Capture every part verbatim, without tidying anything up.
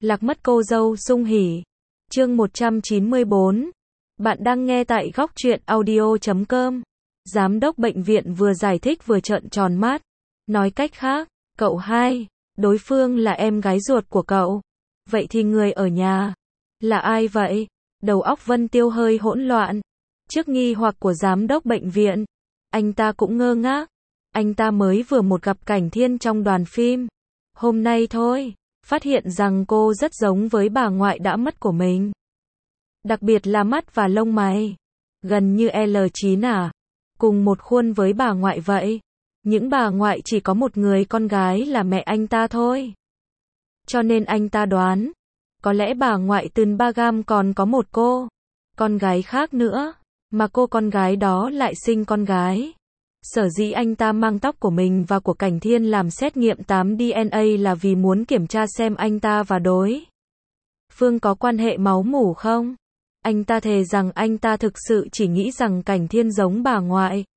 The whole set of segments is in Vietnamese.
Lạc mất cô dâu sung hỉ. Chương một trăm chín mươi bốn. Bạn đang nghe tại góc truyện audio chấm com. Giám đốc bệnh viện vừa giải thích vừa trợn tròn mắt. Nói cách khác, cậu hai, đối phương là em gái ruột của cậu. Vậy thì người ở nhà là ai vậy? Đầu óc Vân Tiêu hơi hỗn loạn. Trước nghi hoặc của giám đốc bệnh viện, anh ta cũng ngơ ngác. Anh ta mới vừa một gặp Cảnh Thiên trong đoàn phim. Hôm nay thôi, phát hiện rằng cô rất giống với bà ngoại đã mất của mình. Đặc biệt là mắt và lông mày. Gần như L chín à. Cùng một khuôn với bà ngoại vậy. Những bà ngoại chỉ có một người con gái là mẹ anh ta thôi. Cho nên anh ta đoán, có lẽ bà ngoại Tần Ba Gam còn có một cô con gái khác nữa, mà cô con gái đó lại sinh con gái. Sở dĩ anh ta mang tóc của mình và của Cảnh Thiên làm xét nghiệm tám D N A là vì muốn kiểm tra xem anh ta và đối phương có quan hệ máu mủ không. Anh ta thề rằng anh ta thực sự chỉ nghĩ rằng Cảnh Thiên giống bà ngoại.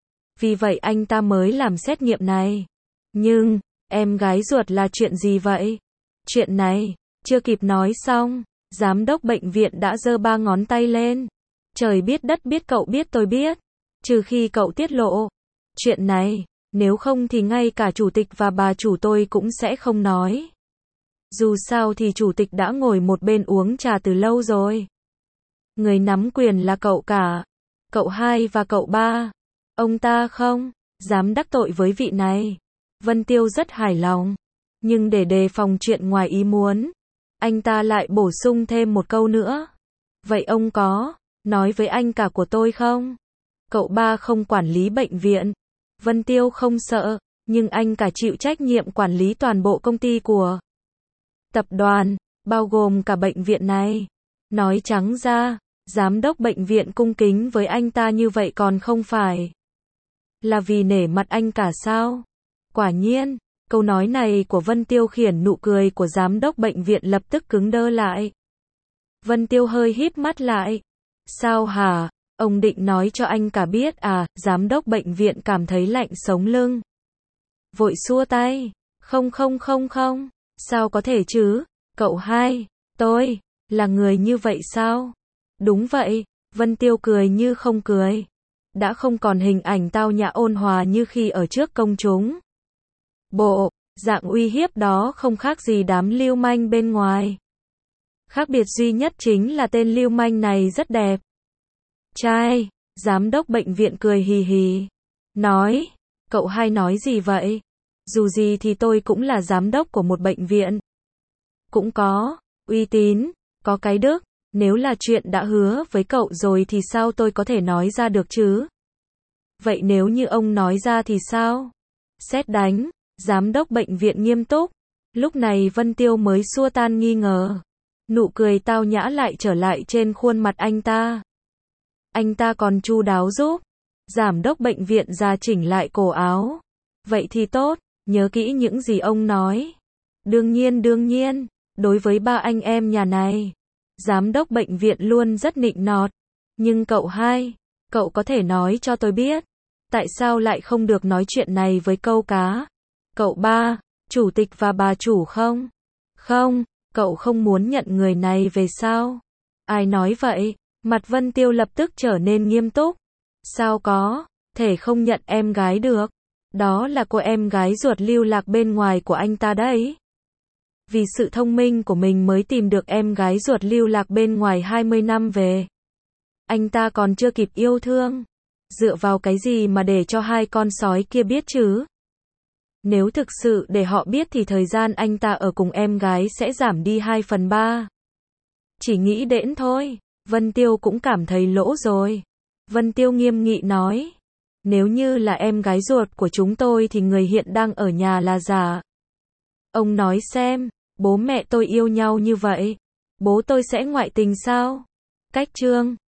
Vì vậy anh ta mới làm xét nghiệm này. Nhưng, em gái ruột là chuyện gì vậy? Chuyện này, chưa kịp nói xong, giám đốc bệnh viện đã giơ ba ngón tay lên. Trời biết đất biết cậu biết tôi biết. Trừ khi cậu tiết lộ chuyện này, nếu không thì ngay cả chủ tịch và bà chủ tôi cũng sẽ không nói. Dù sao thì chủ tịch đã ngồi một bên uống trà từ lâu rồi. Người nắm quyền là cậu cả, cậu hai và cậu ba. Ông ta không dám đắc tội với vị này. Vân Tiêu rất hài lòng. Nhưng để đề phòng chuyện ngoài ý muốn, anh ta lại bổ sung thêm một câu nữa. Vậy ông có nói với anh cả của tôi không? Cậu ba không quản lý bệnh viện. Vân Tiêu không sợ, nhưng anh cả chịu trách nhiệm quản lý toàn bộ công ty của tập đoàn, bao gồm cả bệnh viện này. Nói trắng ra, giám đốc bệnh viện cung kính với anh ta như vậy còn không phải là vì nể mặt anh cả sao? Quả nhiên, câu nói này của Vân Tiêu khiến nụ cười của giám đốc bệnh viện lập tức cứng đơ lại. Vân Tiêu hơi híp mắt lại. Sao hả? Ông định nói cho anh cả biết à? Giám đốc bệnh viện cảm thấy lạnh sống lưng. Vội xua tay. Không không không không. Sao có thể chứ? Cậu hai, tôi, là người như vậy sao? Đúng vậy. Vân Tiêu cười như không cười. Đã không còn hình ảnh tao nhã ôn hòa như khi ở trước công chúng. Bộ dạng uy hiếp đó không khác gì đám lưu manh bên ngoài. Khác biệt duy nhất chính là tên lưu manh này rất đẹp trai. Giám đốc bệnh viện cười hì hì. Nói, cậu hai nói gì vậy? Dù gì thì tôi cũng là giám đốc của một bệnh viện. Cũng có uy tín, có cái đức. Nếu là chuyện đã hứa với cậu rồi thì sao tôi có thể nói ra được chứ? Vậy nếu như ông nói ra thì sao? Sét đánh. Giám đốc bệnh viện nghiêm túc. Lúc này Vân Tiêu mới xua tan nghi ngờ. Nụ cười tao nhã lại trở lại trên khuôn mặt anh ta. Anh ta còn chu đáo giúp giám đốc bệnh viện ra chỉnh lại cổ áo. Vậy thì tốt, nhớ kỹ những gì ông nói. Đương nhiên đương nhiên, đối với ba anh em nhà này, giám đốc bệnh viện luôn rất nịnh nọt. Nhưng cậu hai, cậu có thể nói cho tôi biết, tại sao lại không được nói chuyện này với câu cá? Cậu ba, chủ tịch và bà chủ không? Không, cậu không muốn nhận người này về sao? Ai nói vậy? Mặt Vân Tiêu lập tức trở nên nghiêm túc. Sao có thể không nhận em gái được? Đó là cô em gái ruột lưu lạc bên ngoài của anh ta đấy. Vì sự thông minh của mình mới tìm được em gái ruột lưu lạc bên ngoài hai mươi năm về. Anh ta còn chưa kịp yêu thương. Dựa vào cái gì mà để cho hai con sói kia biết chứ? Nếu thực sự để họ biết thì thời gian anh ta ở cùng em gái sẽ giảm đi hai phần ba. Chỉ nghĩ đến thôi, Vân Tiêu cũng cảm thấy lỗ rồi. Vân Tiêu nghiêm nghị nói. Nếu như là em gái ruột của chúng tôi thì người hiện đang ở nhà là giả. Ông nói xem, bố mẹ tôi yêu nhau như vậy, bố tôi sẽ ngoại tình sao? Cách chương